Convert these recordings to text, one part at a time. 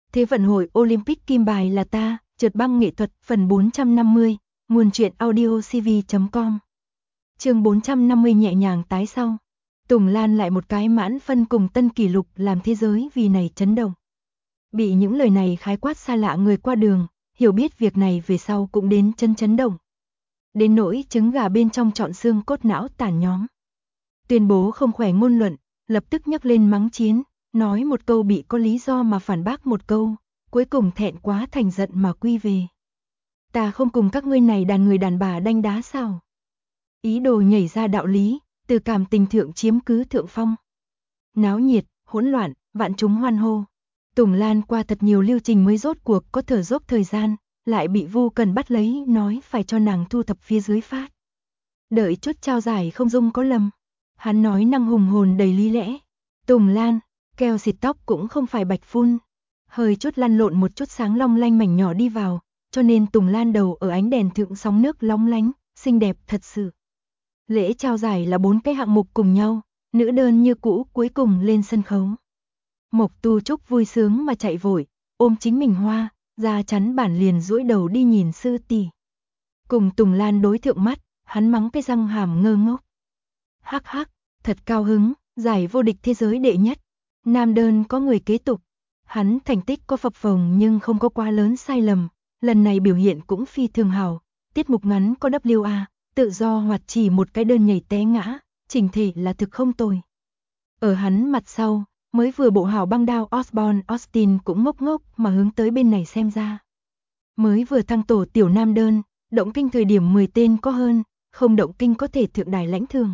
Thế vận hội Olympic kim bài là ta, trượt băng nghệ thuật phần 450, nguồn truyện audiocv.com. Chương 450 nhẹ nhàng tái sau. Tùng Lan lại một cái mãn phân cùng tân kỷ lục làm thế giới vì này chấn động. Bị những lời này khái quát xa lạ người qua đường, hiểu biết việc này về sau cũng đến chấn động. Đến nỗi trứng gà bên trong trọn xương cốt não tàn nhóm. Tuyên bố không khỏe ngôn luận, lập tức nhắc lên mắng chiến, nói một câu bị có lý do mà phản bác một câu, cuối cùng thẹn quá thành giận mà quy về. Ta không cùng các ngươi này đàn người đàn bà đanh đá sao? Ý đồ nhảy ra đạo lý, từ cảm tình thượng chiếm cứ thượng phong. Náo nhiệt, hỗn loạn, vạn chúng hoan hô. Tùng Lan qua thật nhiều lưu trình mới rốt cuộc có thở dốc thời gian, lại bị Vu Cần bắt lấy nói phải cho nàng thu thập phía dưới phát. Đợi chốt trao giải không dung có lầm. Hắn nói năng hùng hồn đầy lý lẽ. Tùng Lan, keo xịt tóc cũng không phải bạch phun. Hơi chút lăn lộn một chút sáng long lanh mảnh nhỏ đi vào, cho nên Tùng Lan đầu ở ánh đèn thượng sóng nước lóng lánh, xinh đẹp thật sự. Lễ trao giải là 4 cái hạng mục cùng nhau, nữ đơn như cũ cuối cùng lên sân khấu. Mộc Tu Trúc vui sướng mà chạy vội, ôm chính mình hoa, ra chắn bản liền duỗi đầu đi nhìn sư tỷ. Cùng Tùng Lan đối thượng mắt, hắn mắng cái răng hàm ngơ ngốc. Hắc hắc, thật cao hứng, giải vô địch thế giới đệ nhất. Nam đơn có người kế tục. Hắn thành tích có phập phồng nhưng không có quá lớn sai lầm, lần này biểu hiện cũng phi thường hảo. Tiết mục ngắn có WA, tự do hoặc chỉ một cái đơn nhảy té ngã, chỉnh thể là thực không tồi. Ở hắn mặt sau, mới vừa bộ hảo băng đao Osborne Austin cũng ngốc ngốc mà hướng tới bên này xem ra. Mới vừa thăng tổ tiểu nam đơn, động kinh thời điểm 10 tên có hơn, không động kinh có thể thượng đài lãnh thường.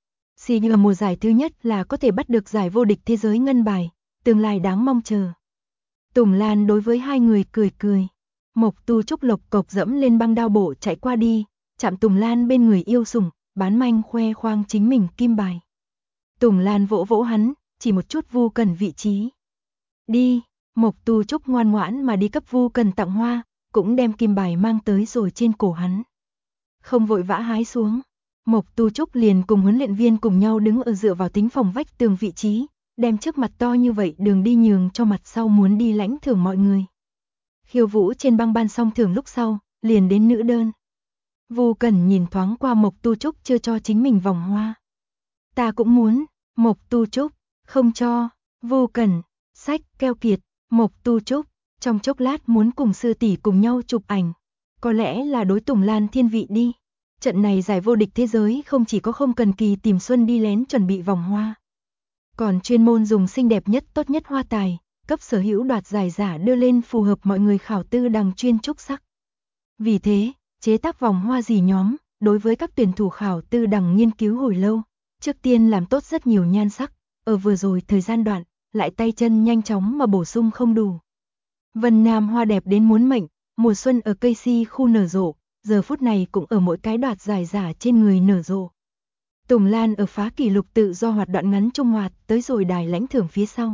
Sigma mùa giải thứ nhất là có thể bắt được giải vô địch thế giới ngân bài, tương lai đáng mong chờ. Tùng Lan đối với hai người cười cười. Mộc Tu Trúc lộc cộc dẫm lên băng đao bộ chạy qua đi, chạm Tùng Lan bên người yêu sủng, bán manh khoe khoang chính mình kim bài. Tùng Lan vỗ vỗ hắn, chỉ một chút Vu Cần vị trí. Đi, Mộc Tu Trúc ngoan ngoãn mà đi cấp Vu Cần tặng hoa, cũng đem kim bài mang tới rồi trên cổ hắn. Không vội vã hái xuống. Mộc Tu Trúc liền cùng huấn luyện viên cùng nhau đứng ở dựa vào tính phòng vách tường vị trí, đem trước mặt to như vậy đường đi nhường cho mặt sau muốn đi lãnh thưởng mọi người. Khiêu vũ trên băng ban xong thưởng lúc sau, liền đến nữ đơn. Vu Cần nhìn thoáng qua Mộc Tu Trúc chưa cho chính mình vòng hoa. Ta cũng muốn, Mộc Tu Trúc, không cho, Vu Cần, sách, keo kiệt, Mộc Tu Trúc, trong chốc lát muốn cùng sư tỷ cùng nhau chụp ảnh. Có lẽ là đối Tùng Lan thiên vị đi. Trận này giải vô địch thế giới không chỉ có không cần kỳ tìm xuân đi lén chuẩn bị vòng hoa. Còn chuyên môn dùng xinh đẹp nhất tốt nhất hoa tài, cấp sở hữu đoạt giải giả đưa lên phù hợp mọi người khảo tư đằng chuyên trúc sắc. Vì thế, chế tác vòng hoa gì nhóm, đối với các tuyển thủ khảo tư đằng nghiên cứu hồi lâu, trước tiên làm tốt rất nhiều nhan sắc, ở vừa rồi thời gian đoạn, lại tay chân nhanh chóng mà bổ sung không đủ. Vân Nam hoa đẹp đến muốn mệnh, mùa xuân ở cây si khu nở rộ, giờ phút này cũng ở mỗi cái đoạt giải giả trên người nở rộ. Tùng Lan ở phá kỷ lục tự do hoạt đoạn ngắn trung hoạt tới rồi đài lãnh thưởng phía sau.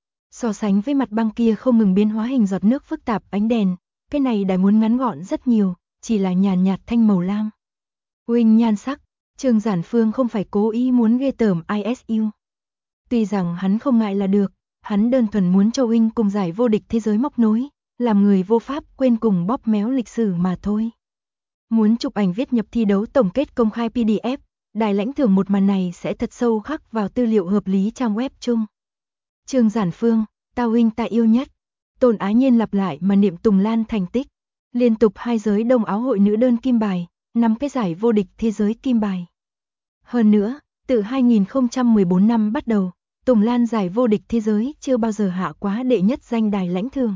So sánh với mặt băng kia không ngừng biến hóa hình giọt nước phức tạp ánh đèn, cái này đài muốn ngắn gọn rất nhiều, chỉ là nhàn nhạt thanh màu lam. Huynh nhan sắc, Trương Giản Phương không phải cố ý muốn ghê tởm ISU. Tuy rằng hắn không ngại là được, hắn đơn thuần muốn cho huynh cùng giải vô địch thế giới móc nối, làm người vô pháp quên cùng bóp méo lịch sử mà thôi. Muốn chụp ảnh viết nhập thi đấu tổng kết công khai PDF, đài lãnh thưởng một màn này sẽ thật sâu khắc vào tư liệu hợp lý trang web chung. Trương Giản Phương, tao huynh ta yêu nhất. Tôn Ái Nhiên lặp lại mà niệm Tùng Lan thành tích. Liên tục 2 giới đông áo hội nữ đơn kim bài, 5 cái giải vô địch thế giới kim bài. Hơn nữa, từ 2014 năm bắt đầu, Tùng Lan giải vô địch thế giới chưa bao giờ hạ quá đệ nhất danh đài lãnh thưởng.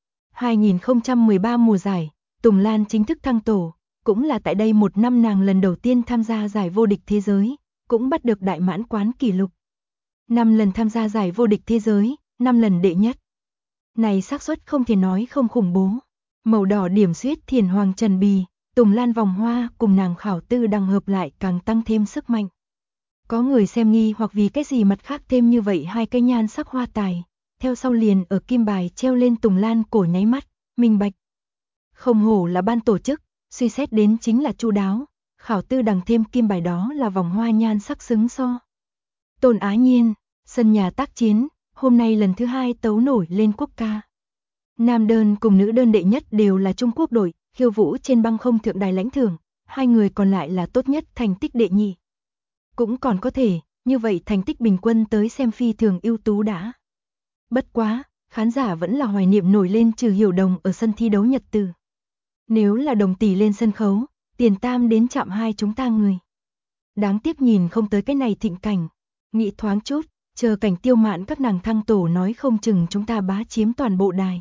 2013 mùa giải, Tùng Lan chính thức thăng tổ, cũng là tại đây một năm nàng lần đầu tiên tham gia giải vô địch thế giới, cũng bắt được đại mãn quán kỷ lục. 5 lần tham gia giải vô địch thế giới, 5 lần đệ nhất. Này xác suất không thể nói không khủng bố. Màu đỏ điểm xuyết thiền hoàng trần bì, Tùng Lan vòng hoa cùng nàng khảo tư đằng hợp lại càng tăng thêm sức mạnh. Có người xem nghi hoặc vì cái gì mặt khác thêm như vậy 2 cái nhan sắc hoa tài, theo sau liền ở kim bài treo lên Tùng Lan cổ nháy mắt, minh bạch. Không hổ là ban tổ chức, suy xét đến chính là chu đáo, khảo tư đằng thêm kim bài đó là vòng hoa nhan sắc xứng so. Tôn Ái Nhiên, sân nhà tác chiến, hôm nay lần thứ 2 tấu nổi lên quốc ca. Nam đơn cùng nữ đơn đệ nhất đều là Trung Quốc đội, khiêu vũ trên băng không thượng đài lãnh thưởng, hai người còn lại là tốt nhất thành tích đệ nhì. Cũng còn có thể, như vậy thành tích bình quân tới xem phi thường ưu tú đã. Bất quá, khán giả vẫn là hoài niệm nổi lên Trừ Hiểu Đồng ở sân thi đấu Nhật Từ. Nếu là Đồng tỷ lên sân khấu, Tiền Tam đến chạm hai chúng ta người. Đáng tiếc nhìn không tới cái này thịnh cảnh, nghĩ thoáng chút, chờ cảnh Tiêu Mạn các nàng thăng tổ nói không chừng chúng ta bá chiếm toàn bộ đài.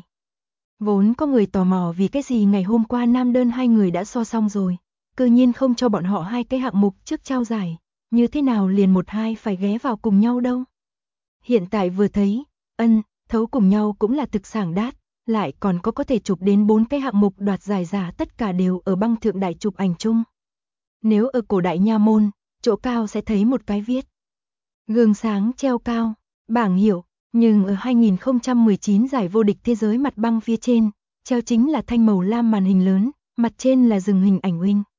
Vốn có người tò mò vì cái gì ngày hôm qua nam đơn hai người đã so xong rồi, cơ nhiên không cho bọn họ hai cái hạng mục trước trao giải, như thế nào liền một hai phải ghé vào cùng nhau đâu. Hiện tại vừa thấy, thấu cùng nhau cũng là thực sảng đát, lại còn có thể chụp đến 4 cái hạng mục đoạt giải giả tất cả đều ở băng thượng đại chụp ảnh chung. Nếu ở cổ đại nha môn, chỗ cao sẽ thấy một cái viết gương sáng treo cao, bảng hiệu, nhưng ở 2019 giải vô địch thế giới mặt băng phía trên, treo chính là thanh màu lam màn hình lớn, mặt trên là dừng hình ảnh huynh.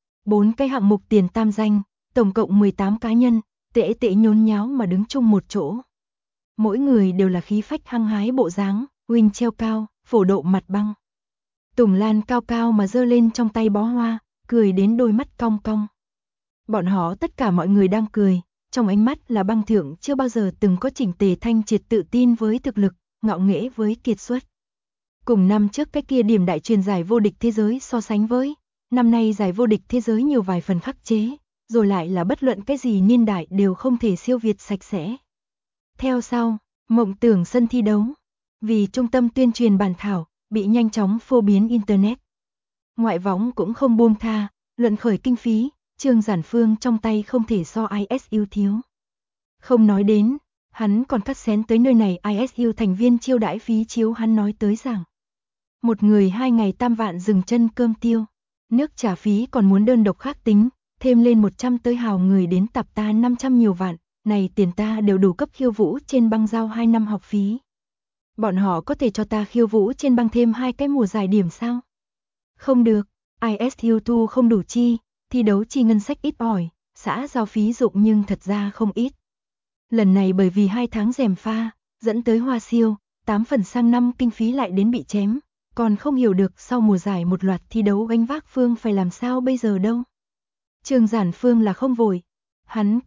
4 cái hạng mục tiền tam danh, tổng cộng 18 cá nhân, tệ nhốn nháo mà đứng chung một chỗ. Mỗi người đều là khí phách hăng hái bộ dáng, huynh treo cao, phổ độ mặt băng. Tùng Lan cao cao mà giơ lên trong tay bó hoa, cười đến đôi mắt cong cong. Bọn họ tất cả mọi người đang cười, trong ánh mắt là băng thượng chưa bao giờ từng có chỉnh tề thanh triệt tự tin với thực lực, ngạo nghễ với kiệt xuất. Cùng năm trước cái kia điểm đại truyền giải vô địch thế giới so sánh với, năm nay giải vô địch thế giới nhiều vài phần khắc chế, rồi lại là bất luận cái gì niên đại đều không thể siêu việt sạch sẽ. Theo sau, mộng tưởng sân thi đấu, vì trung tâm tuyên truyền bản thảo, bị nhanh chóng phổ biến Internet. Ngoại võng cũng không buông tha, luận khởi kinh phí, Trương Giản Phương trong tay không thể so ISU thiếu. Không nói đến, hắn còn cắt xén tới nơi này ISU thành viên chiêu đãi phí chiếu hắn nói tới rằng. Một người 2 ngày tam vạn dừng chân cơm tiêu, nước trả phí còn muốn đơn độc khác tính, thêm lên 100 tới hào người đến tập ta 500 nhiều vạn, này tiền ta đều đủ cấp khiêu vũ trên băng giao 2 năm học phí. Bọn họ có thể cho ta khiêu vũ trên băng thêm 2 cái mùa giải điểm sao? Không được, ISU thu không đủ chi, thi đấu chi ngân sách ít ỏi, xã giao phí dụng nhưng thật ra không ít. Lần này bởi vì 2 tháng rèm pha, dẫn tới hoa siêu, 8 phần sang năm kinh phí lại đến bị chém, còn không hiểu được sau mùa giải một loạt thi đấu gánh vác Phương phải làm sao bây giờ đâu. Trương Giản Phương là không vội, hắn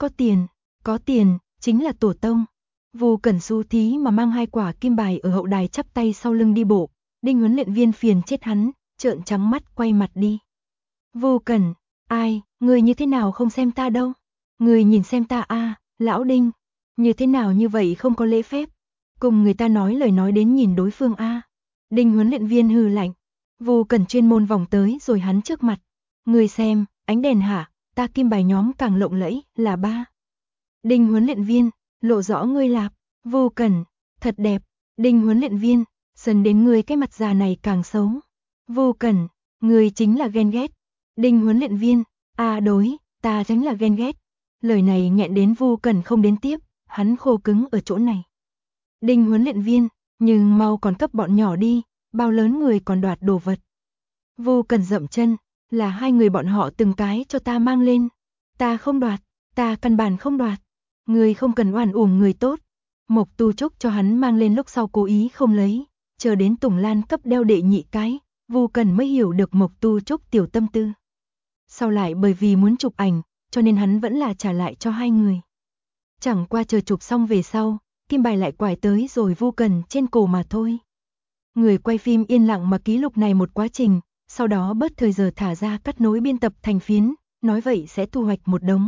có tiền, chính là tổ tông. Vu Cẩn Xu thí mà mang 2 quả kim bài ở hậu đài chắp tay sau lưng đi bộ, Đinh huấn luyện viên phiền chết hắn, trợn trắng mắt quay mặt đi. Vu Cẩn, ai, người như thế nào không xem ta đâu? Người nhìn xem ta a, lão Đinh, như thế nào như vậy không có lễ phép? Cùng người ta nói lời nói đến nhìn đối phương a. Đinh huấn luyện viên hừ lạnh. Vu Cẩn chuyên môn vòng tới rồi hắn trước mặt. Người xem, ánh đèn hạ, ta kim bài nhóm càng lộng lẫy, là 3. Đinh huấn luyện viên, lộ rõ ngươi lạp. Vu Cẩn, thật đẹp. Đinh huấn luyện viên, dần đến người cái mặt già này càng xấu. Vu Cẩn, người chính là ghen ghét. Đinh huấn luyện viên, đối, ta chính là ghen ghét. Lời này nghẹn đến Vu Cẩn không đến tiếp, hắn khô cứng ở chỗ này. Đinh huấn luyện viên, nhưng mau còn cấp bọn nhỏ đi, bao lớn người còn đoạt đồ vật. Vu Cẩn dậm chân, là 2 người bọn họ từng cái cho ta mang lên. Ta không đoạt, ta căn bản không đoạt. Người không cần oan uổng người tốt. Mộc Tu Trúc cho hắn mang lên lúc sau cố ý không lấy, chờ đến Tùng Lan cấp đeo đệ nhị cái, Vu Cẩn mới hiểu được Mộc Tu Trúc tiểu tâm tư. Sau lại bởi vì muốn chụp ảnh, cho nên hắn vẫn là trả lại cho 2 người. Chẳng qua chờ chụp xong về sau, kim bài lại quải tới rồi Vu Cẩn trên cổ mà thôi. Người quay phim yên lặng mà ký lục này một quá trình, sau đó bớt thời giờ thả ra cắt nối biên tập thành phiến, nói vậy sẽ thu hoạch một đống.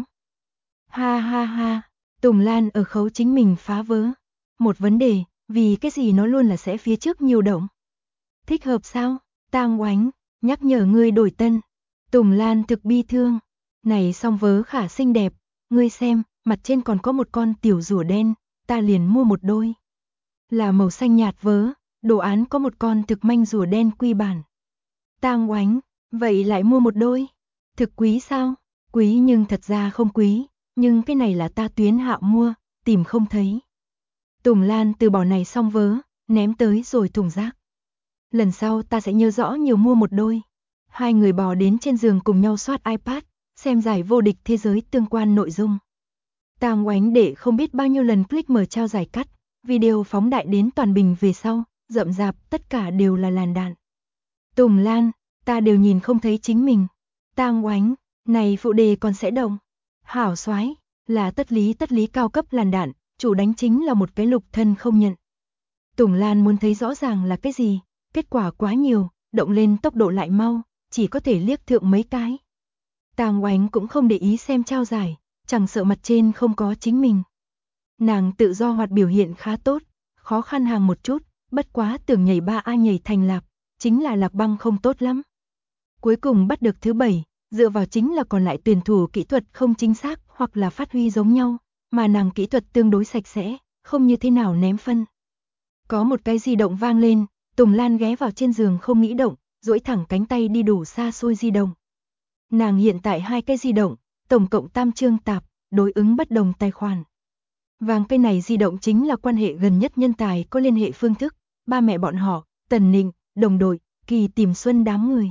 Ha ha ha, Tùng Lan ở khấu chính mình phá vỡ. Một vấn đề, vì cái gì nó luôn là sẽ phía trước nhiều động. Thích hợp sao? Tang Oánh, nhắc nhở ngươi đổi tân. Tùng Lan thực bi thương. Này song vớ khả xinh đẹp, ngươi xem, mặt trên còn có một con tiểu rùa đen, ta liền mua một đôi. Là màu xanh nhạt vớ, đồ án có một con thực manh rùa đen quy bản. Tang Oánh, vậy lại mua một đôi. Thực quý sao? Quý nhưng thật ra không quý, nhưng cái này là ta tuyến hạo mua, tìm không thấy. Tùng Lan từ bỏ này xong vớ, ném tới rồi thùng rác. Lần sau ta sẽ nhớ rõ nhiều mua một đôi. 2 người bò đến trên giường cùng nhau soát iPad, xem giải vô địch thế giới tương quan nội dung. Tang Oánh để không biết bao nhiêu lần click mở trao giải cắt, video phóng đại đến toàn bình về sau, rậm rạp, tất cả đều là làn đạn. Tùng Lan, ta đều nhìn không thấy chính mình. Tang Oánh, này phụ đề còn sẽ động. Hảo soái, là tất lý cao cấp làn đạn, chủ đánh chính là một cái lục thân không nhận. Tùng Lan muốn thấy rõ ràng là cái gì, kết quả quá nhiều, động lên tốc độ lại mau, chỉ có thể liếc thượng mấy cái. Tang Oánh cũng không để ý xem trao giải, chẳng sợ mặt trên không có chính mình. Nàng tự do hoạt biểu hiện khá tốt, khó khăn hàng một chút, bất quá tưởng nhảy 3A nhảy thành lạc, chính là Lạc Băng không tốt lắm. Cuối cùng bắt được thứ 7, dựa vào chính là còn lại tuyển thủ kỹ thuật không chính xác hoặc là phát huy giống nhau, mà nàng kỹ thuật tương đối sạch sẽ, không như thế nào ném phân. Có một cái di động vang lên, Tùng Lan ghé vào trên giường không nghĩ động, duỗi thẳng cánh tay đi đủ xa xôi di động. Nàng hiện tại 2 cái di động, tổng cộng tam chương tạp, đối ứng bất đồng tài khoản. Vàng cây này di động chính là quan hệ gần nhất nhân tài có liên hệ phương thức, ba mẹ bọn họ, Tần Nịnh, đồng đội, Kỳ Tìm Xuân đám người.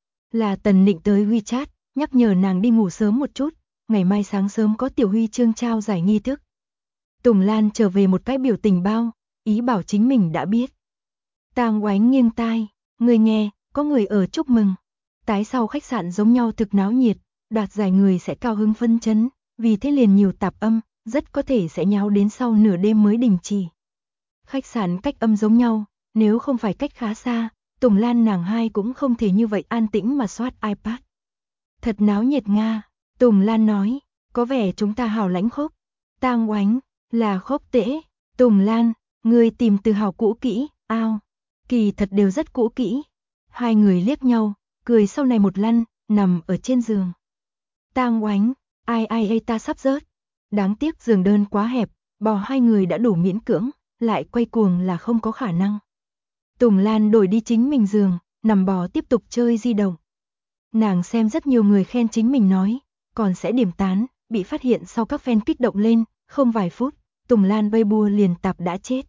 Là Tần Nịnh tới WeChat, nhắc nhở nàng đi ngủ sớm một chút, ngày mai sáng sớm có tiểu huy chương trao giải nghi thức. Tùng Lan trở về một cái biểu tình bao, ý bảo chính mình đã biết. Tang Oánh nghiêng tai, người nghe, có người ở chúc mừng. Tái sau khách sạn giống nhau thực náo nhiệt, đoạt giải người sẽ cao hứng phân chấn, vì thế liền nhiều tạp âm, rất có thể sẽ nháo đến sau nửa đêm mới đình chỉ. Khách sạn cách âm giống nhau, nếu không phải cách khá xa, Tùng Lan nàng hai cũng không thể như vậy an tĩnh mà soát iPad. Thật náo nhiệt Nga, Tùng Lan nói, có vẻ chúng ta hào lãnh khốc. Tang Oánh, là khốc tễ. Tùng Lan, người tìm từ hào cũ kỹ, ao. Kỳ thật đều rất cũ kỹ. Hai người liếc nhau, cười sau này một lăn, nằm ở trên giường. Tang Oánh, ai ta sắp rớt. Đáng tiếc giường đơn quá hẹp, bò hai người đã đủ miễn cưỡng, lại quay cuồng là không có khả năng. Tùng Lan đổi đi chính mình giường, nằm bò tiếp tục chơi di động. Nàng xem rất nhiều người khen chính mình nói, còn sẽ điểm tán, bị phát hiện sau các fan kích động lên, không vài phút, Tùng Lan Weibo liền tạp đã chết.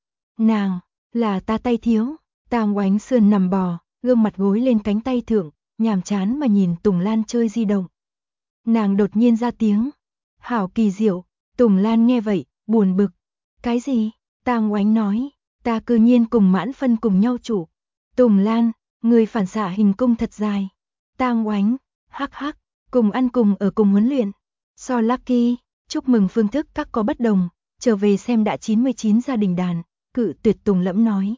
Nàng, là ta tay thiếu, Tang Oánh sườn nằm bò, gương mặt gối lên cánh tay thượng, nhàm chán mà nhìn Tùng Lan chơi di động. Nàng đột nhiên ra tiếng, hảo kỳ diệu, Tùng Lan nghe vậy, buồn bực. Cái gì? Tang Oánh nói, ta cư nhiên cùng Mãn Phân cùng nhau chủ. Tùng Lan, người phản xạ hình cung thật dài. Tang Oánh, hắc hắc, cùng ăn cùng ở cùng huấn luyện. So Lucky, chúc mừng phương thức các có bất đồng, trở về xem đã 99 gia đình đàn, cự tuyệt Tùng Lẫm nói.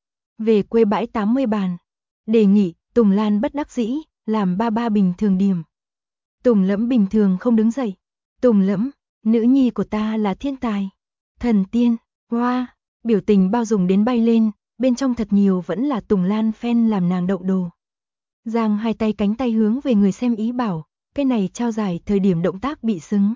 Về quê bãi 80 bàn. Đề nghị, Tùng Lan bất đắc dĩ, làm ba bình thường điểm. Tùng Lẫm bình thường không đứng dậy. Tùng Lẫm, nữ nhi của ta là thiên tài. Thần tiên, hoa, biểu tình bao dung đến bay lên, bên trong thật nhiều vẫn là Tùng Lan fan làm nàng động đồ. Giang hai tay cánh tay hướng về người xem ý bảo, cái này trao giải thời điểm động tác bị xứng.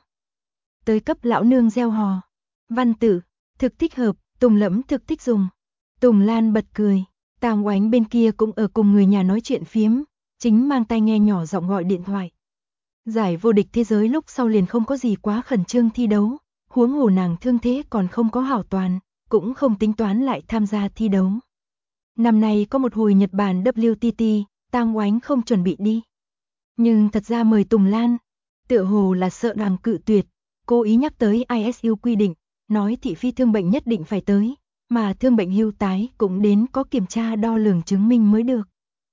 Tới cấp lão nương gieo hò. Văn tử, thực thích hợp, Tùng Lẫm thực thích dùng. Tùng Lan bật cười, Tang Oánh bên kia cũng ở cùng người nhà nói chuyện phiếm, chính mang tai nghe nhỏ giọng gọi điện thoại. Giải vô địch thế giới lúc sau liền không có gì quá khẩn trương thi đấu, huống hồ nàng thương thế còn không có hảo toàn, cũng không tính toán lại tham gia thi đấu. Năm nay có một hồi Nhật Bản WTT, Tang Oánh không chuẩn bị đi. Nhưng thật ra mời Tùng Lan, tựa hồ là sợ nàng cự tuyệt, cố ý nhắc tới ISU quy định, nói thị phi thương bệnh nhất định phải tới, mà thương bệnh hưu tái cũng đến có kiểm tra đo lường chứng minh mới được.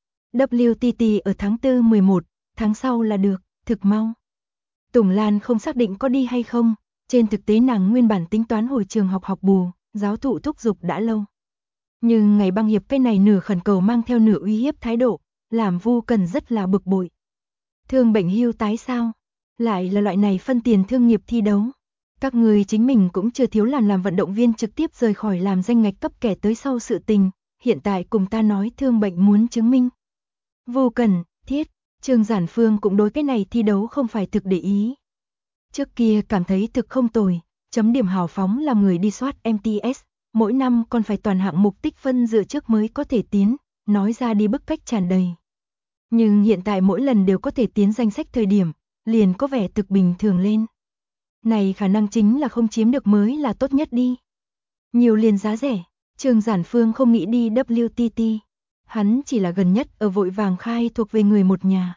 WTT ở tháng 4 11, tháng sau là được, thực mau. Tùng Lan không xác định có đi hay không, trên thực tế nàng nguyên bản tính toán hồi trường học bù, giáo thụ thúc giục đã lâu. Nhưng ngày băng hiệp cái này nửa khẩn cầu mang theo nửa uy hiếp thái độ, làm Vu Cần rất là bực bội. Thương bệnh hưu tái sao? Lại là loại này phân tiền thương nghiệp thi đấu. Các người chính mình cũng chưa thiếu làm vận động viên trực tiếp rời khỏi làm danh ngạch cấp kẻ tới sau sự tình, hiện tại cùng ta nói thương bệnh muốn chứng minh. Vu Cần, thiết, Trương Giản Phương cũng đối cái này thi đấu không phải thực để ý. Trước kia cảm thấy thực không tồi, chấm điểm hào phóng làm người đi soát MTS, mỗi năm còn phải toàn hạng mục tích phân dựa trước mới có thể tiến, nói ra đi bức cách tràn đầy. Nhưng hiện tại mỗi lần đều có thể tiến danh sách thời điểm, liền có vẻ thực bình thường lên. Này khả năng chính là không chiếm được mới là tốt nhất đi. Nhiều liền giá rẻ, Trương Giản Phương không nghĩ đi WTT. Hắn chỉ là gần nhất ở vội vàng khai thuộc về người một nhà.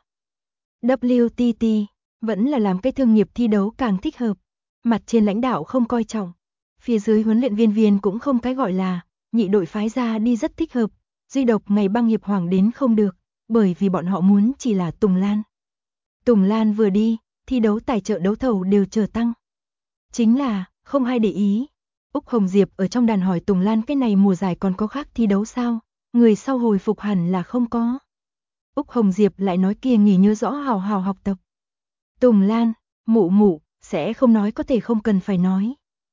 WTT vẫn là làm cái thương nghiệp thi đấu càng thích hợp. Mặt trên lãnh đạo không coi trọng, phía dưới huấn luyện viên cũng không cái gọi là, nhị đội phái ra đi rất thích hợp, duy độc ngày băng hiệp hoàng đến không được, bởi vì bọn họ muốn chỉ là Tùng Lan. Tùng Lan vừa đi, thi đấu tài trợ đấu thầu đều chờ tăng. Chính là, không ai để ý. Úc Hồng Diệp ở trong đàn hỏi Tùng Lan cái này mùa giải còn có khác thi đấu sao? Người sau hồi phục hẳn là không có. Úc Hồng Diệp lại nói kia nghỉ nhớ rõ hào hào học tập. Tùng Lan, mụ mụ, sẽ không nói có thể không cần phải nói.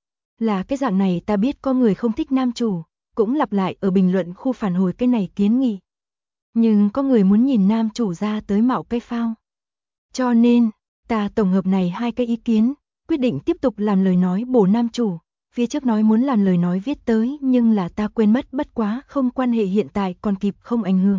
Là cái dạng này ta biết có người không thích nam chủ, cũng lặp lại ở bình luận khu phản hồi cái này kiến nghị. Nhưng có người muốn nhìn nam chủ ra tới mạo cái phao. Cho nên, ta tổng hợp này hai cái ý kiến, quyết định tiếp tục làm lời nói bổ nam chủ. Phía trước nói muốn làm lời nói viết tới nhưng là ta quên mất, bất quá không quan hệ, hiện tại còn kịp không ảnh hưởng.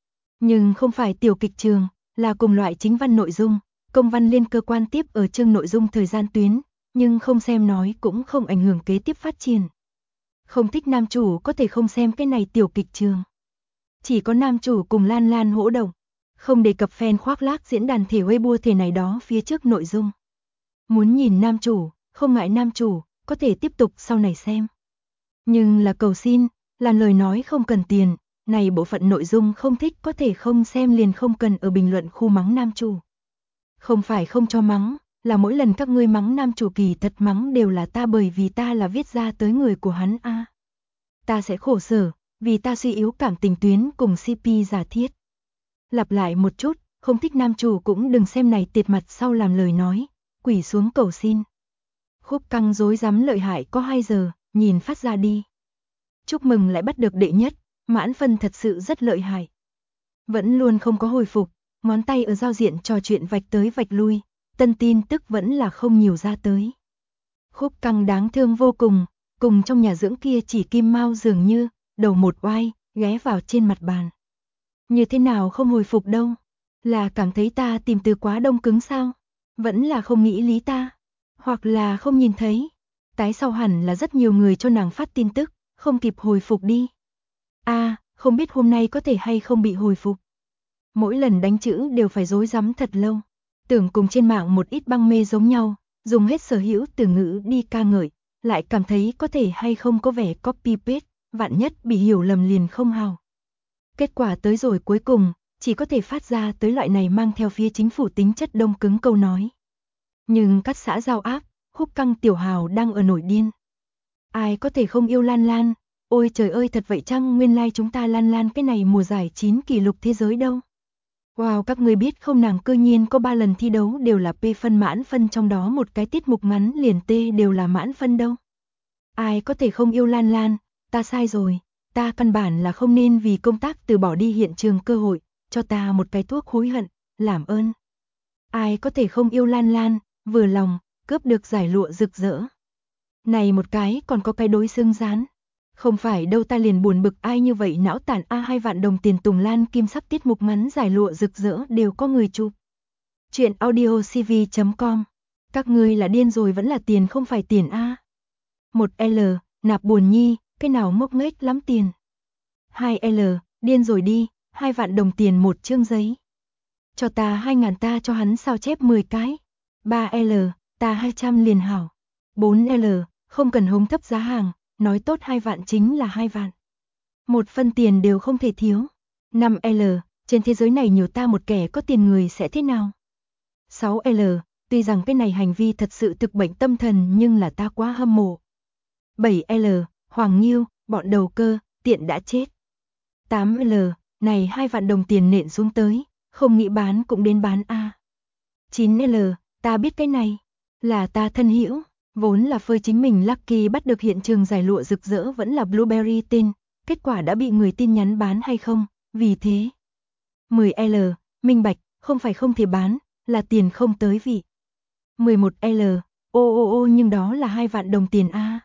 Nhưng không phải tiểu kịch trường, là cùng loại chính văn nội dung, công văn liên cơ quan tiếp ở chương nội dung thời gian tuyến, nhưng không xem nói cũng không ảnh hưởng kế tiếp phát triển. Không thích nam chủ có thể không xem cái này tiểu kịch trường. Chỉ có nam chủ cùng Lan Lan hỗ động, không đề cập fan khoác lác diễn đàn thể Weibo thể này đó phía trước nội dung. Muốn nhìn nam chủ, không ngại nam chủ, có thể tiếp tục sau này xem. Nhưng là cầu xin, là lời nói không cần tiền, này bộ phận nội dung không thích có thể không xem, liền không cần ở bình luận khu mắng nam chủ. Không phải không cho mắng, là mỗi lần các ngươi mắng nam chủ kỳ thật mắng đều là ta, bởi vì ta là viết ra tới người của hắn a. Ta sẽ khổ sở, vì ta suy yếu cảm tình tuyến cùng CP giả thiết. Lặp lại một chút, không thích nam chủ cũng đừng xem này tiệt mặt sau làm lời nói, quỳ xuống cầu xin. Khúc căng rối rắm lợi hại có 2 giờ, nhìn phát ra đi. Chúc mừng lại bắt được đệ nhất, Mãn Phân thật sự rất lợi hại. Vẫn luôn không có hồi phục, ngón tay ở giao diện trò chuyện vạch tới vạch lui, tân tin tức vẫn là không nhiều ra tới. Khúc căng đáng thương vô cùng, cùng trong nhà dưỡng kia chỉ Kim Mao dường như, đầu một oai, ghé vào trên mặt bàn. Như thế nào không hồi phục đâu? Là cảm thấy ta tìm từ quá đông cứng sao? Vẫn là không nghĩ lý ta? Hoặc là không nhìn thấy? Tái sau hẳn là rất nhiều người cho nàng phát tin tức, không kịp hồi phục đi. Không biết hôm nay có thể hay không bị hồi phục. Mỗi lần đánh chữ đều phải rối rắm thật lâu. Tưởng cùng trên mạng một ít băng mê giống nhau, dùng hết sở hữu từ ngữ đi ca ngợi, lại cảm thấy có thể hay không có vẻ copy paste, vạn nhất bị hiểu lầm liền không hào. Kết quả tới rồi cuối cùng, chỉ có thể phát ra tới loại này mang theo phía chính phủ tính chất đông cứng câu nói. Nhưng các xã giao áp, Khúc Căng tiểu hào đang ở nổi điên. Ai có thể không yêu Lan Lan? Ôi trời ơi, thật vậy chăng, nguyên lai chúng ta Lan Lan cái này mùa giải 9 kỷ lục thế giới đâu. Wow, các người biết không, nàng cơ nhiên có 3 lần thi đấu đều là P phân mãn phân, trong đó một cái tiết mục ngắn liền T đều là mãn phân đâu. Ai có thể không yêu Lan Lan? Ta sai rồi, ta căn bản là không nên vì công tác từ bỏ đi hiện trường cơ hội, cho ta một cái thuốc hối hận, làm ơn. Ai có thể không yêu Lan Lan, vừa lòng, cướp được giải lụa rực rỡ. Này một cái còn có cái đối xương rán. Không phải đâu, ta liền buồn bực ai như vậy não tàn a. 2 vạn đồng tiền Tùng Lan kim sắc tiết mục ngắn giải lụa rực rỡ đều có người chụp. Chuyện audio cv.com. Các ngươi là điên rồi, vẫn là tiền không phải tiền a. 1L, nạp buồn nhi, cái nào ngốc nghếch lắm tiền. 2L, điên rồi đi, 2 vạn đồng tiền một chương giấy. Cho ta 2.000 ta cho hắn sao chép 10 cái. 3L, ta 200 liền hảo. 4L, không cần hống thấp giá hàng, nói tốt 2 vạn chính là 2 vạn. Một phân tiền đều không thể thiếu. 5L, trên thế giới này nhiều ta một kẻ có tiền người sẽ thế nào? 6L, tuy rằng cái này hành vi thật sự thực bệnh tâm thần nhưng là ta quá hâm mộ. 7L, Hoàng Nghiêu, bọn đầu cơ, tiện đã chết. 8L, này 2 vạn đồng tiền nện xuống tới, không nghĩ bán cũng đến bán a. 9L, ta biết cái này, là ta thân hữu, vốn là phơi chính mình Lucky bắt được hiện trường giải lụa rực rỡ vẫn là Blueberry tin, kết quả đã bị người tin nhắn bán hay không, vì thế. 10L, minh bạch, không phải không thể bán, là tiền không tới vị. 11L, ô nhưng đó là 2 vạn đồng tiền a.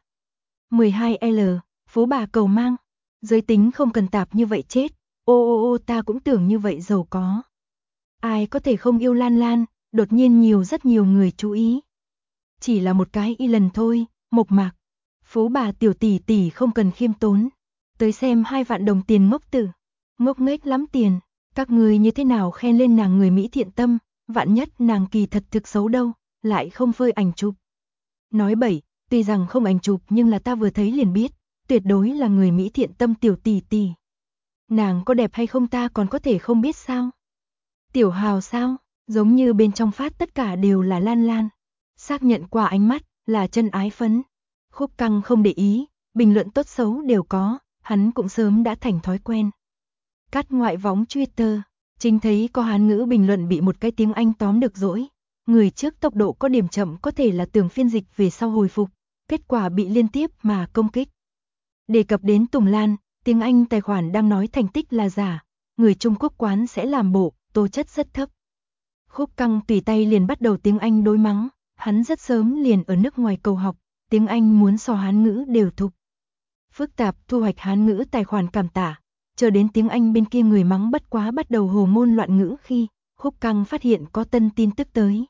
12L, phú bà cầu mang, giới tính không cần tạp như vậy chết, ô ta cũng tưởng như vậy giàu có. Ai có thể không yêu Lan Lan, đột nhiên rất nhiều người chú ý. Chỉ là một cái y lần thôi, mộc mạc. Phú bà tiểu tỷ tỷ không cần khiêm tốn. Tới xem 2 vạn đồng tiền ngốc tử. Ngốc nghếch lắm tiền. Các người như thế nào khen lên nàng người Mỹ thiện tâm, vạn nhất nàng kỳ thật thực xấu đâu, lại không phơi ảnh chụp. Nói bậy, tuy rằng không ảnh chụp nhưng là ta vừa thấy liền biết, tuyệt đối là người Mỹ thiện tâm tiểu tỷ tỷ. Nàng có đẹp hay không ta còn có thể không biết sao? Tiểu Hào sao? Giống như bên trong phát tất cả đều là Lan Lan. Xác nhận qua ánh mắt, là chân ái phấn. Khúc Căng không để ý, bình luận tốt xấu đều có, hắn cũng sớm đã thành thói quen. Cắt ngoại võng Twitter, chính thấy có Hán ngữ bình luận bị một cái tiếng Anh tóm được dỗi. Người trước tốc độ có điểm chậm có thể là tưởng phiên dịch về sau hồi phục, kết quả bị liên tiếp mà công kích. Đề cập đến Tùng Lan, tiếng Anh tài khoản đang nói thành tích là giả, người Trung Quốc quán sẽ làm bộ, tố chất rất thấp. Khúc Căng tùy tay liền bắt đầu tiếng Anh đối mắng, hắn rất sớm liền ở nước ngoài cầu học, tiếng Anh muốn so Hán ngữ đều thục. Phức tạp thu hoạch Hán ngữ tài khoản cảm tả, chờ đến tiếng Anh bên kia người mắng bất quá bắt đầu hồ ngôn loạn ngữ khi Khúc Căng phát hiện có tân tin tức tới.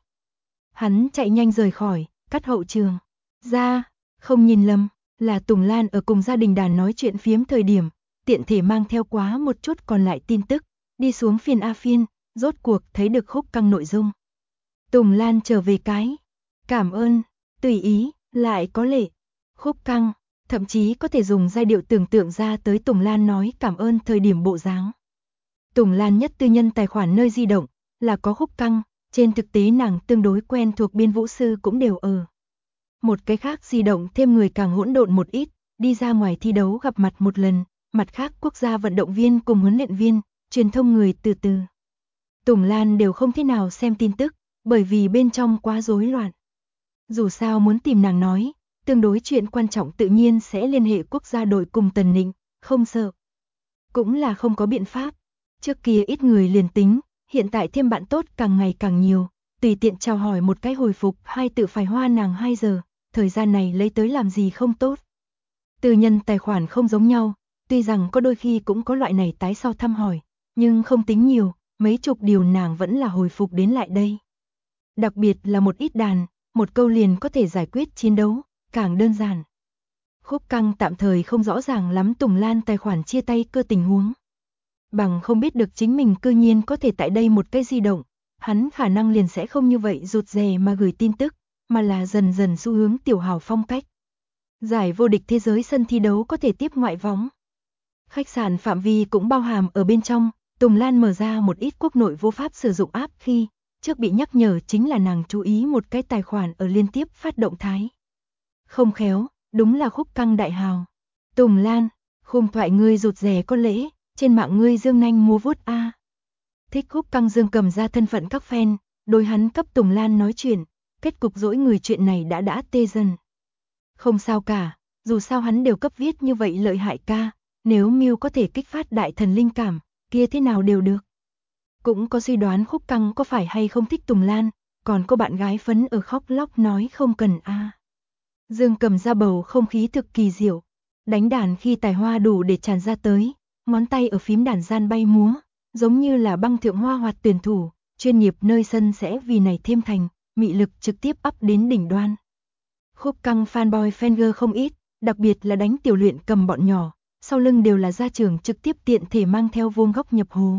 Hắn chạy nhanh rời khỏi, cắt hậu trường. Ra, không nhìn lầm, là Tùng Lan ở cùng gia đình đàn nói chuyện phiếm thời điểm, tiện thể mang theo quá một chút còn lại tin tức, đi xuống phiên A phiên, rốt cuộc thấy được Khúc Căng nội dung. Tùng Lan trở về cái, cảm ơn, tùy ý, lại có lệ. Khúc Căng, thậm chí có thể dùng giai điệu tưởng tượng ra tới Tùng Lan nói cảm ơn thời điểm bộ dáng. Tùng Lan nhất tư nhân tài khoản nơi di động, là có Khúc Căng, trên thực tế nàng tương đối quen thuộc biên vũ sư cũng đều ở. Một cái khác di động thêm người càng hỗn độn một ít, đi ra ngoài thi đấu gặp mặt một lần, mặt khác quốc gia vận động viên cùng huấn luyện viên, truyền thông người từ từ. Tùng Lan đều không thế nào xem tin tức, bởi vì bên trong quá rối loạn. Dù sao muốn tìm nàng nói, tương đối chuyện quan trọng tự nhiên sẽ liên hệ quốc gia đội cùng Tần Nịnh, không sợ. Cũng là không có biện pháp, trước kia ít người liền tính, hiện tại thêm bạn tốt càng ngày càng nhiều, tùy tiện chào hỏi một cái hồi phục hai tự phải hoa nàng 2 giờ, thời gian này lấy tới làm gì không tốt. Tư nhân tài khoản không giống nhau, tuy rằng có đôi khi cũng có loại này tái sau thăm hỏi, nhưng không tính nhiều, mấy chục điều nàng vẫn là hồi phục đến lại đây. Đặc biệt là một ít đàn, một câu liền có thể giải quyết chiến đấu, càng đơn giản. Khúc Căng tạm thời không rõ ràng lắm Tùng Lan tài khoản chia tay cơ tình huống. Bằng không biết được chính mình cư nhiên có thể tại đây một cái di động, hắn khả năng liền sẽ không như vậy rụt rè mà gửi tin tức, mà là dần dần xu hướng Tiểu Hào phong cách. Giải vô địch thế giới sân thi đấu có thể tiếp ngoại võng. Khách sạn phạm vi cũng bao hàm ở bên trong, Tùng Lan mở ra một ít quốc nội vô pháp sử dụng app khi, trước bị nhắc nhở chính là nàng chú ý một cái tài khoản ở liên tiếp phát động thái. Không khéo, đúng là Khúc Căng đại hào. Tùng Lan, khung thoại ngươi rụt rè có lễ, trên mạng ngươi dương nanh múa vuốt a. Thích Khúc Căng dương cầm ra thân phận các fan, đối hắn cấp Tùng Lan nói chuyện, kết cục dỗi người chuyện này đã tê dần. Không sao cả, dù sao hắn đều cấp viết như vậy lợi hại ca, nếu Miu có thể kích phát đại thần linh cảm, kia thế nào đều được. Cũng có suy đoán Khúc Căng có phải hay không thích Tùng Lan, còn có bạn gái phấn ở khóc lóc nói không cần a. Dương cầm ra bầu không khí thực kỳ diệu, đánh đàn khi tài hoa đủ để tràn ra tới, ngón tay ở phím đàn gian bay múa, giống như là băng thượng hoa hoạt tuyển thủ, chuyên nghiệp nơi sân sẽ vì này thêm thành, mị lực trực tiếp up đến đỉnh đoan. Khúc Căng fanboy fangirl không ít, đặc biệt là đánh tiểu luyện cầm bọn nhỏ, sau lưng đều là gia trưởng trực tiếp tiện thể mang theo vuông góc nhập hố.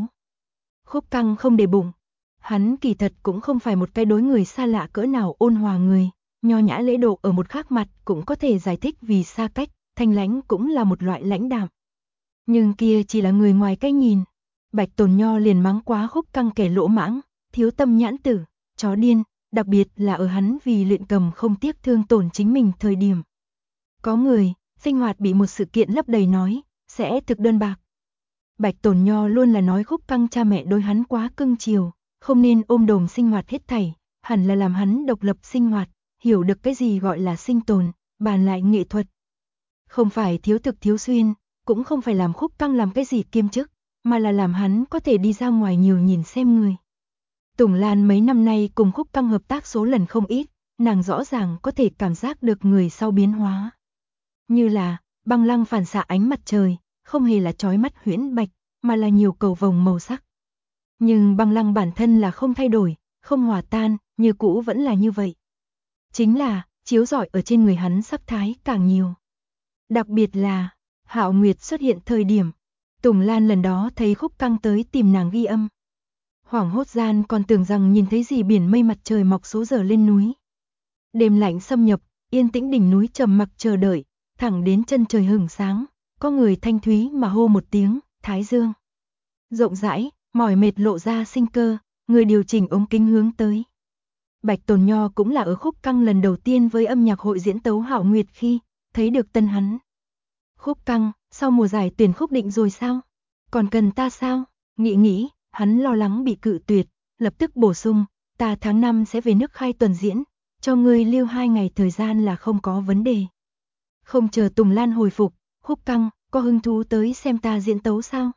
Khúc Căng không để bụng, hắn kỳ thật cũng không phải một cái đối người xa lạ cỡ nào ôn hòa người, nho nhã lễ độ ở một khác mặt cũng có thể giải thích vì xa cách, thanh lãnh cũng là một loại lãnh đạm. Nhưng kia chỉ là người ngoài cái nhìn. Bạch Tồn Nho liền mắng quá Khúc Căng kẻ lỗ mãng, thiếu tâm nhãn tử, chó điên, đặc biệt là ở hắn vì luyện cầm không tiếc thương tổn chính mình thời điểm. Có người, sinh hoạt bị một sự kiện lấp đầy nói, sẽ thực đơn bạc. Bạch Tồn Nho luôn là nói Khúc Căng cha mẹ đối hắn quá cưng chiều, không nên ôm đồm sinh hoạt hết thảy, hẳn là làm hắn độc lập sinh hoạt, hiểu được cái gì gọi là sinh tồn, bàn lại nghệ thuật. Không phải thiếu thực thiếu xuyên, cũng không phải làm Khúc Căng làm cái gì kiêm chức, mà là làm hắn có thể đi ra ngoài nhiều nhìn xem người. Tùng Lan mấy năm nay cùng Khúc Căng hợp tác số lần không ít, nàng rõ ràng có thể cảm giác được người sau biến hóa. Như là, băng lăng phản xạ ánh mặt trời, không hề là chói mắt huyễn bạch, mà là nhiều cầu vồng màu sắc. Nhưng băng lăng bản thân là không thay đổi, không hòa tan, như cũ vẫn là như vậy. Chính là, chiếu rọi ở trên người hắn sắc thái càng nhiều. Đặc biệt là, Hạo Nguyệt xuất hiện thời điểm, Tùng Lan lần đó thấy Khúc Căng tới tìm nàng ghi âm. Hoảng hốt gian còn tưởng rằng nhìn thấy gì biển mây mặt trời mọc số giờ lên núi. Đêm lạnh xâm nhập, yên tĩnh đỉnh núi trầm mặc chờ đợi, thẳng đến chân trời hửng sáng, có người thanh thúy mà hô một tiếng, Thái Dương. Rộng rãi, mỏi mệt lộ ra sinh cơ, người điều chỉnh ống kính hướng tới. Bạch Tồn Nho cũng là ở Khúc Căng lần đầu tiên với âm nhạc hội diễn tấu Hạo Nguyệt khi thấy được tân hắn. Khúc Căng, sau mùa giải tuyển khúc định rồi sao? Còn cần ta sao? Nghĩ, hắn lo lắng bị cự tuyệt, lập tức bổ sung, ta tháng 5 sẽ về nước khai tuần diễn, cho ngươi lưu 2 ngày thời gian là không có vấn đề. Không chờ Tùng Lan hồi phục, Khúc Căng, có hứng thú tới xem ta diễn tấu sao?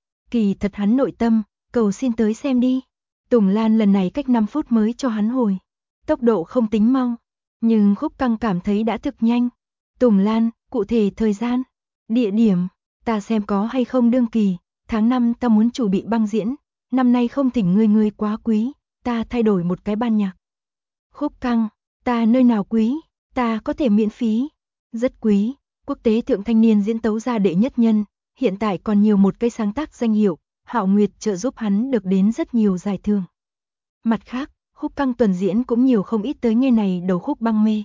Kỳ thật hắn nội tâm, cầu xin tới xem đi. Tùng Lan lần này cách 5 phút mới cho hắn hồi. Tốc độ không tính mau, nhưng Khúc Căng cảm thấy đã thực nhanh. Tùng Lan, cụ thể thời gian, địa điểm, ta xem có hay không đương kỳ, tháng 5 ta muốn chủ bị băng diễn, năm nay không thỉnh ngươi quá quý, ta thay đổi một cái ban nhạc. Khúc Căng, ta nơi nào quý, ta có thể miễn phí, rất quý, quốc tế thượng thanh niên diễn tấu gia đệ nhất nhân, hiện tại còn nhiều một cây sáng tác danh hiệu, Hạo Nguyệt trợ giúp hắn được đến rất nhiều giải thưởng. Mặt khác, Khúc Căng tuần diễn cũng nhiều không ít tới nghe này đầu khúc băng mê.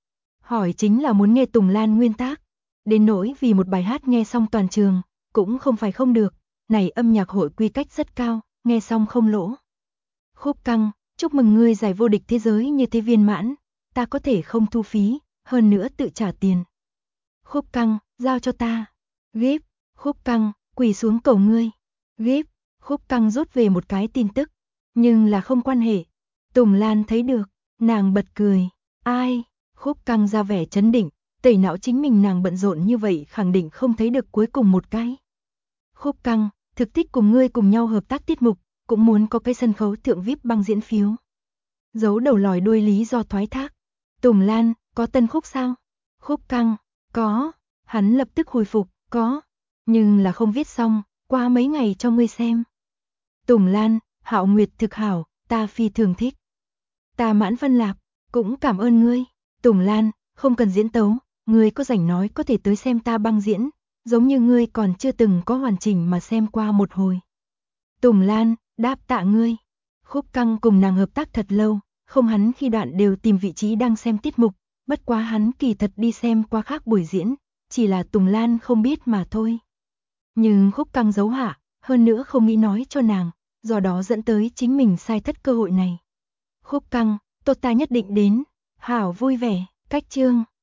Hỏi chính là muốn nghe Tùng Lan nguyên tác, đến nỗi vì một bài hát nghe xong toàn trường, cũng không phải không được, này âm nhạc hội quy cách rất cao, nghe xong không lỗ. Khúc Căng, chúc mừng ngươi giải vô địch thế giới như thế viên mãn, ta có thể không thu phí, hơn nữa tự trả tiền. Khúc Căng, giao cho ta. Ghép, Khúc Căng, quỳ xuống cầu ngươi. Ghép, Khúc Căng rút về một cái tin tức, nhưng là không quan hệ. Tùng Lan thấy được, nàng bật cười, ai, Khúc Căng ra vẻ chấn định, tẩy não chính mình nàng bận rộn như vậy khẳng định không thấy được cuối cùng một cái. Khúc Căng, thực thích cùng ngươi cùng nhau hợp tác tiết mục, cũng muốn có cái sân khấu thượng VIP băng diễn phiếu. Giấu đầu lòi đuôi lý do thoái thác. Tùng Lan, có tân khúc sao? Khúc Căng, có, hắn lập tức hồi phục, có, nhưng là không viết xong, qua mấy ngày cho ngươi xem. Tùng Lan, Hạo Nguyệt thực hảo, ta phi thường thích. Ta mãn Vân Lạc, cũng cảm ơn ngươi. Tùng Lan, không cần diễn tấu, ngươi có rảnh nói có thể tới xem ta băng diễn, giống như ngươi còn chưa từng có hoàn chỉnh mà xem qua một hồi. Tùng Lan, đáp tạ ngươi. Khúc Căng cùng nàng hợp tác thật lâu, không hắn khi đoạn đều tìm vị trí đang xem tiết mục, bất quá hắn kỳ thật đi xem qua khác buổi diễn, chỉ là Tùng Lan không biết mà thôi. Nhưng Khúc Căng giấu hạ, hơn nữa không nghĩ nói cho nàng, do đó dẫn tới chính mình sai thất cơ hội này. Khúc Căng, tốt ta nhất định đến, hảo vui vẻ, cách chương.